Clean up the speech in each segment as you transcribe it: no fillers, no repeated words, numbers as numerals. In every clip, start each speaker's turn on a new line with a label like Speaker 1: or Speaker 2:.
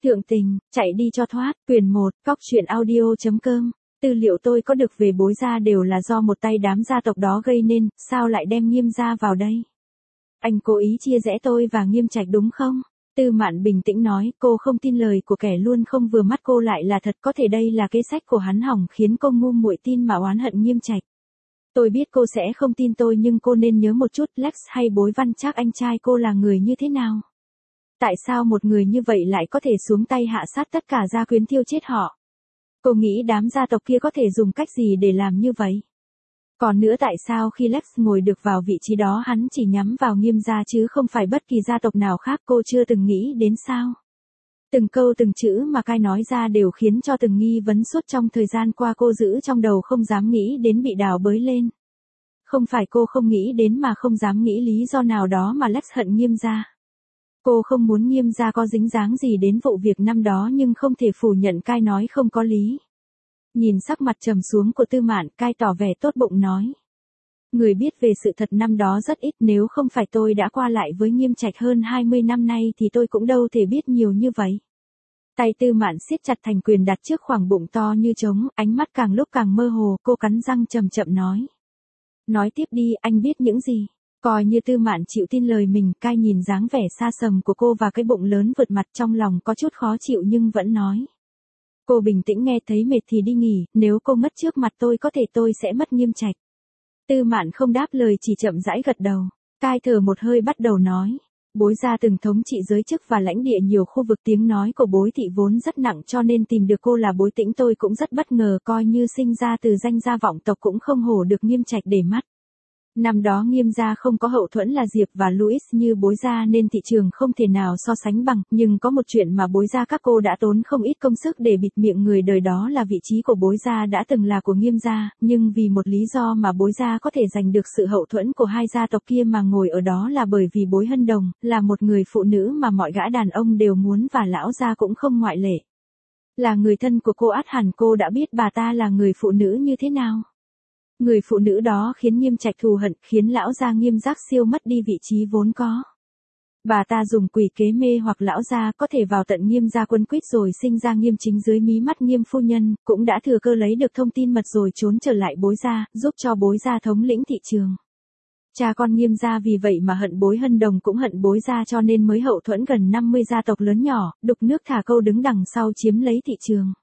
Speaker 1: Thượng tình, chạy đi cho thoát, quyển 1, cóc.audio.com. Tư liệu tôi có được về Bối Gia đều là do một tay đám gia tộc đó gây nên, sao lại đem Nghiêm gia vào đây? Anh cố ý chia rẽ tôi và Nghiêm Trạch đúng không? Tư Mạn bình tĩnh nói, cô không tin lời của kẻ luôn không vừa mắt cô lại là thật, có thể đây là kế sách của hắn hỏng khiến cô ngu muội tin mà oán hận Nghiêm Trạch. Tôi biết cô sẽ không tin tôi nhưng cô nên nhớ một chút Lex hay Bối Văn Trác anh trai cô là người như thế nào? Tại sao một người như vậy lại có thể xuống tay hạ sát tất cả gia quyến thiêu chết họ? Cô nghĩ đám gia tộc kia có thể dùng cách gì để làm như vậy? Còn nữa tại sao khi Lex ngồi được vào vị trí đó hắn chỉ nhắm vào Nghiêm gia chứ không phải bất kỳ gia tộc nào khác, cô chưa từng nghĩ đến sao? Từng câu từng chữ mà Kai nói ra đều khiến cho từng nghi vấn suốt trong thời gian qua cô giữ trong đầu không dám nghĩ đến bị đào bới lên. Không phải cô không nghĩ đến mà không dám nghĩ lý do nào đó mà Lex hận Nghiêm gia. Cô không muốn Nghiêm gia có dính dáng gì đến vụ việc năm đó nhưng không thể phủ nhận Kai nói không có lý. Nhìn sắc mặt trầm xuống của Tư Mạn, Kai tỏ vẻ tốt bụng nói. Người biết về sự thật năm đó rất ít, nếu không phải tôi đã qua lại với Nghiêm Trạch hơn 20 năm nay thì tôi cũng đâu thể biết nhiều như vậy. Tay Tư Mạn siết chặt thành quyền đặt trước khoảng bụng to như trống, ánh mắt càng lúc càng mơ hồ, cô cắn răng chậm chậm nói. Nói tiếp đi, anh biết những gì? Coi như Tư Mạn chịu tin lời mình, Kai nhìn dáng vẻ xa sầm của cô và cái bụng lớn vượt mặt trong lòng có chút khó chịu nhưng vẫn nói. Cô bình tĩnh nghe thấy mệt thì đi nghỉ, nếu cô mất trước mặt tôi sẽ mất Nghiêm Trạch. Tư Mạn không đáp lời chỉ chậm rãi gật đầu. Kai thở một hơi bắt đầu nói. Bối Gia từng thống trị giới chức và lãnh địa nhiều khu vực, tiếng nói của Bối thị vốn rất nặng cho nên tìm được cô là Bối Tĩnh tôi cũng rất bất ngờ, coi như sinh ra từ danh gia vọng tộc cũng không hổ được Nghiêm Trạch để mắt. Năm đó Nghiêm gia không có hậu thuẫn là Diệp và Louis như Bối Gia nên thị trường không thể nào so sánh bằng, nhưng có một chuyện mà Bối Gia các cô đã tốn không ít công sức để bịt miệng người đời, đó là vị trí của Bối Gia đã từng là của Nghiêm gia, nhưng vì một lý do mà Bối Gia có thể giành được sự hậu thuẫn của hai gia tộc kia mà ngồi ở đó là bởi vì Bối Hân Đồng là một người phụ nữ mà mọi gã đàn ông đều muốn và lão gia cũng không ngoại lệ. Là người thân của cô ắt hẳn cô đã biết bà ta là người phụ nữ như thế nào. Người phụ nữ đó khiến Nghiêm Trạch thù hận, khiến lão gia Nghiêm Giác Siêu mất đi vị trí vốn có. Bà ta dùng quỷ kế mê hoặc lão gia có thể vào tận Nghiêm gia quân quyết rồi sinh ra Nghiêm Chính dưới mí mắt Nghiêm phu nhân, cũng đã thừa cơ lấy được thông tin mật rồi trốn trở lại Bối Gia, giúp cho Bối Gia thống lĩnh thị trường. Cha con Nghiêm gia vì vậy mà hận Bối Hân Đồng cũng hận Bối Gia cho nên mới hậu thuẫn gần 50 gia tộc lớn nhỏ, đục nước thả câu đứng đằng sau chiếm lấy thị trường.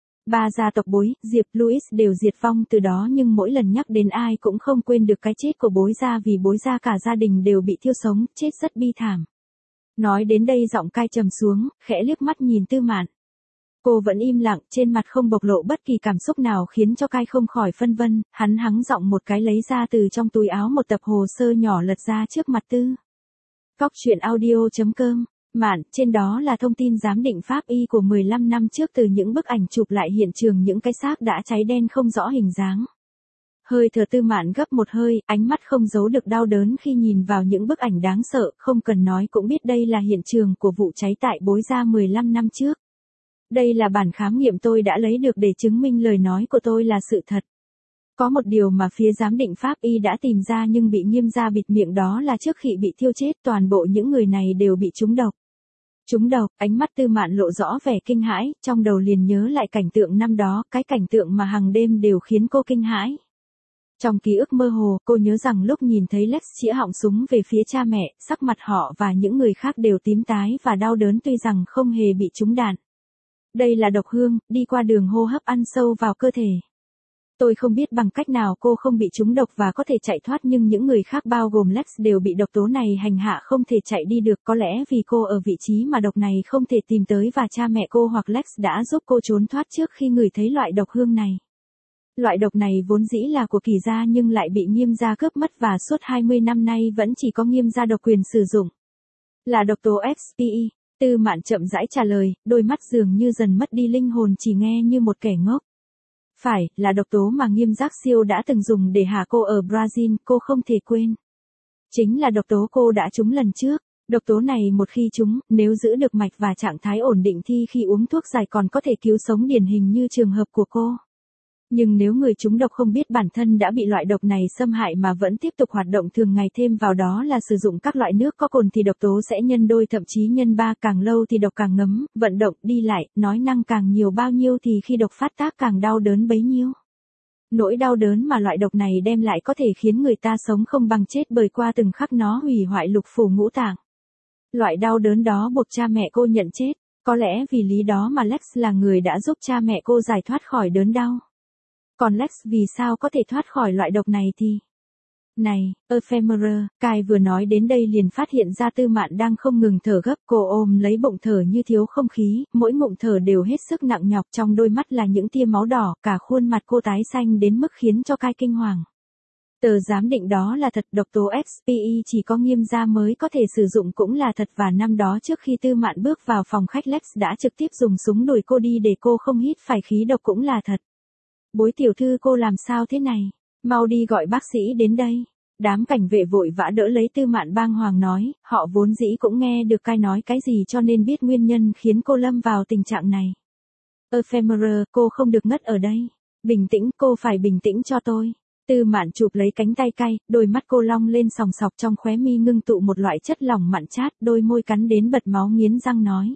Speaker 1: Ba gia tộc Bối, Diệp, Louis đều diệt vong từ đó nhưng mỗi lần nhắc đến ai cũng không quên được cái chết của Bối Gia vì Bối Gia cả gia đình đều bị thiêu sống, chết rất bi thảm. Nói đến đây giọng Kai trầm xuống, khẽ liếc mắt nhìn Tư Mạn. Cô vẫn im lặng, trên mặt không bộc lộ bất kỳ cảm xúc nào khiến cho Kai không khỏi phân vân, hắn hắng giọng một cái lấy ra từ trong túi áo một tập hồ sơ nhỏ lật ra trước mặt Tư. Cóc.audio.com. Mạn, trên đó là thông tin giám định pháp y của 15 năm trước từ những bức ảnh chụp lại hiện trường những cái xác đã cháy đen không rõ hình dáng. Hơi thở Tư Mạn gấp một hơi, ánh mắt không giấu được đau đớn khi nhìn vào những bức ảnh đáng sợ, không cần nói cũng biết đây là hiện trường của vụ cháy tại Bối Gia 15 năm trước. Đây là bản khám nghiệm tôi đã lấy được để chứng minh lời nói của tôi là sự thật. Có một điều mà phía giám định pháp y đã tìm ra nhưng bị Nghiêm gia bịt miệng, đó là trước khi bị thiêu chết toàn bộ những người này đều bị trúng độc. Trúng độc, ánh mắt Tư Mạn lộ rõ vẻ kinh hãi, trong đầu liền nhớ lại cảnh tượng năm đó, cái cảnh tượng mà hàng đêm đều khiến cô kinh hãi. Trong ký ức mơ hồ, cô nhớ rằng lúc nhìn thấy Lex chĩa họng súng về phía cha mẹ, sắc mặt họ và những người khác đều tím tái và đau đớn tuy rằng không hề bị trúng đạn. Đây là độc hương, đi qua đường hô hấp ăn sâu vào cơ thể. Tôi không biết bằng cách nào cô không bị trúng độc và có thể chạy thoát nhưng những người khác bao gồm Lex đều bị độc tố này hành hạ không thể chạy đi được, có lẽ vì cô ở vị trí mà độc này không thể tìm tới và cha mẹ cô hoặc Lex đã giúp cô trốn thoát trước khi ngửi thấy loại độc hương này. Loại độc này vốn dĩ là của Kỳ gia nhưng lại bị Nghiêm gia cướp mất và suốt 20 năm nay vẫn chỉ có Nghiêm gia độc quyền sử dụng. Là độc tố XPE. Tư Mạn chậm rãi trả lời, đôi mắt dường như dần mất đi linh hồn chỉ nghe như một kẻ ngốc. Phải, là độc tố mà Nghiêm Giác Siêu đã từng dùng để hạ cô ở Brazil, cô không thể quên. Chính là độc tố cô đã trúng lần trước. Độc tố này một khi trúng, nếu giữ được mạch và trạng thái ổn định thì khi uống thuốc giải còn có thể cứu sống, điển hình như trường hợp của cô. Nhưng nếu người trúng độc không biết bản thân đã bị loại độc này xâm hại mà vẫn tiếp tục hoạt động thường ngày, thêm vào đó là sử dụng các loại nước có cồn thì độc tố sẽ nhân đôi thậm chí nhân ba, càng lâu thì độc càng ngấm, vận động, đi lại, nói năng càng nhiều bao nhiêu thì khi độc phát tác càng đau đớn bấy nhiêu. Nỗi đau đớn mà loại độc này đem lại có thể khiến người ta sống không bằng chết, bởi qua từng khắc nó hủy hoại lục phủ ngũ tạng. Loại đau đớn đó buộc cha mẹ cô nhận chết, có lẽ vì lý đó mà Lex là người đã giúp cha mẹ cô giải thoát khỏi đớn đau. Còn Lex vì sao có thể thoát khỏi loại độc này thì... Này, Ephemerer, Kai vừa nói đến đây liền phát hiện ra Tư Mạn đang không ngừng thở gấp, cô ôm lấy bụng thở như thiếu không khí, mỗi ngụm thở đều hết sức nặng nhọc, trong đôi mắt là những tia máu đỏ, cả khuôn mặt cô tái xanh đến mức khiến cho Kai kinh hoàng. Tờ giám định đó là thật, độc tố XPE chỉ có Nghiêm gia mới có thể sử dụng cũng là thật, và năm đó trước khi Tư Mạn bước vào phòng khách Lex đã trực tiếp dùng súng đuổi cô đi để cô không hít phải khí độc cũng là thật. Bối tiểu thư, cô làm sao thế này? Mau đi gọi bác sĩ đến đây. Đám cảnh vệ vội vã đỡ lấy Tư Mạn, bàng hoàng nói, họ vốn dĩ cũng nghe được Kai nói cái gì cho nên biết nguyên nhân khiến cô lâm vào tình trạng này. Ephemerer, cô không được ngất ở đây. Bình tĩnh, cô phải bình tĩnh cho tôi. Tư Mạn chụp lấy cánh tay Kai, đôi mắt cô long lên sòng sọc, trong khóe mi ngưng tụ một loại chất lỏng mặn chát, đôi môi cắn đến bật máu, nghiến răng nói.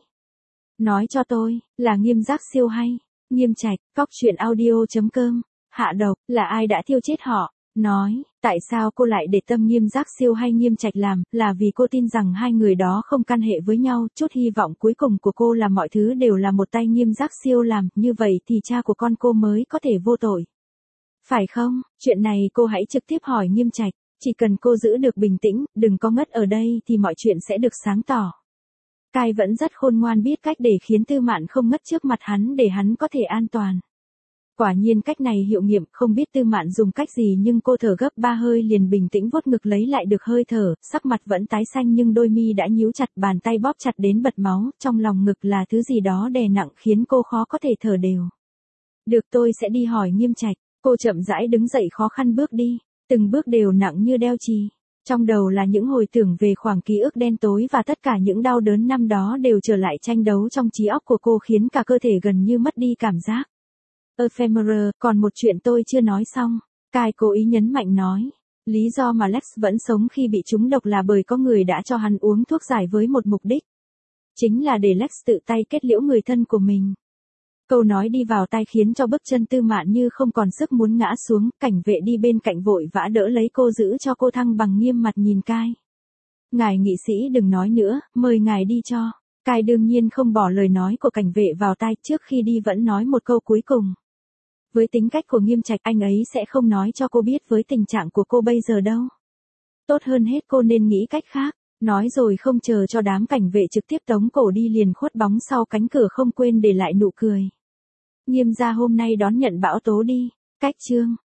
Speaker 1: Nói cho tôi, là Nghiêm Giác Siêu hay? Nghiêm Trạch, coctruyện.audio.com. Hạ độc, là ai đã thiêu chết họ? Nói, tại sao cô lại để tâm Nghiêm Giác Siêu hay Nghiêm Trạch làm, là vì cô tin rằng hai người đó không can hệ với nhau, chút hy vọng cuối cùng của cô là mọi thứ đều là một tay Nghiêm Giác Siêu làm, như vậy thì cha của con cô mới có thể vô tội. Phải không? Chuyện này cô hãy trực tiếp hỏi Nghiêm Trạch, chỉ cần cô giữ được bình tĩnh, đừng có ngất ở đây thì mọi chuyện sẽ được sáng tỏ. Kai vẫn rất khôn ngoan, biết cách để khiến Tư Mạn không ngất trước mặt hắn để hắn có thể an toàn. Quả nhiên cách này hiệu nghiệm, không biết Tư Mạn dùng cách gì nhưng cô thở gấp 3 hơi liền bình tĩnh vuốt ngực lấy lại được hơi thở, sắc mặt vẫn tái xanh nhưng đôi mi đã nhíu chặt, bàn tay bóp chặt đến bật máu, trong lòng ngực là thứ gì đó đè nặng khiến cô khó có thể thở đều. Được, tôi sẽ đi hỏi Nghiêm Trạch. Cô chậm rãi đứng dậy, khó khăn bước đi, từng bước đều nặng như đeo chì. Trong đầu là những hồi tưởng về khoảng ký ức đen tối và tất cả những đau đớn năm đó đều trở lại tranh đấu trong trí óc của cô, khiến cả cơ thể gần như mất đi cảm giác. Ephemerer, còn một chuyện tôi chưa nói xong. Kai cố ý nhấn mạnh nói. Lý do mà Lex vẫn sống khi bị trúng độc là bởi có người đã cho hắn uống thuốc giải với một mục đích. Chính là để Lex tự tay kết liễu người thân của mình. Câu nói đi vào tai khiến cho bước chân Tư Mạn như không còn sức, muốn ngã xuống, cảnh vệ đi bên cạnh vội vã đỡ lấy cô, giữ cho cô thăng bằng, nghiêm mặt nhìn Kai. Ngài nghị sĩ đừng nói nữa, mời ngài đi cho. Kai đương nhiên không bỏ lời nói của cảnh vệ vào tai, trước khi đi vẫn nói một câu cuối cùng. Với tính cách của Nghiêm Trạch, anh ấy sẽ không nói cho cô biết với tình trạng của cô bây giờ đâu. Tốt hơn hết cô nên nghĩ cách khác. Nói rồi không chờ cho đám cảnh vệ trực tiếp tống cổ đi liền khuất bóng sau cánh cửa, không quên để lại nụ cười. Nghiêm gia hôm nay đón nhận bão tố đi. Cách chương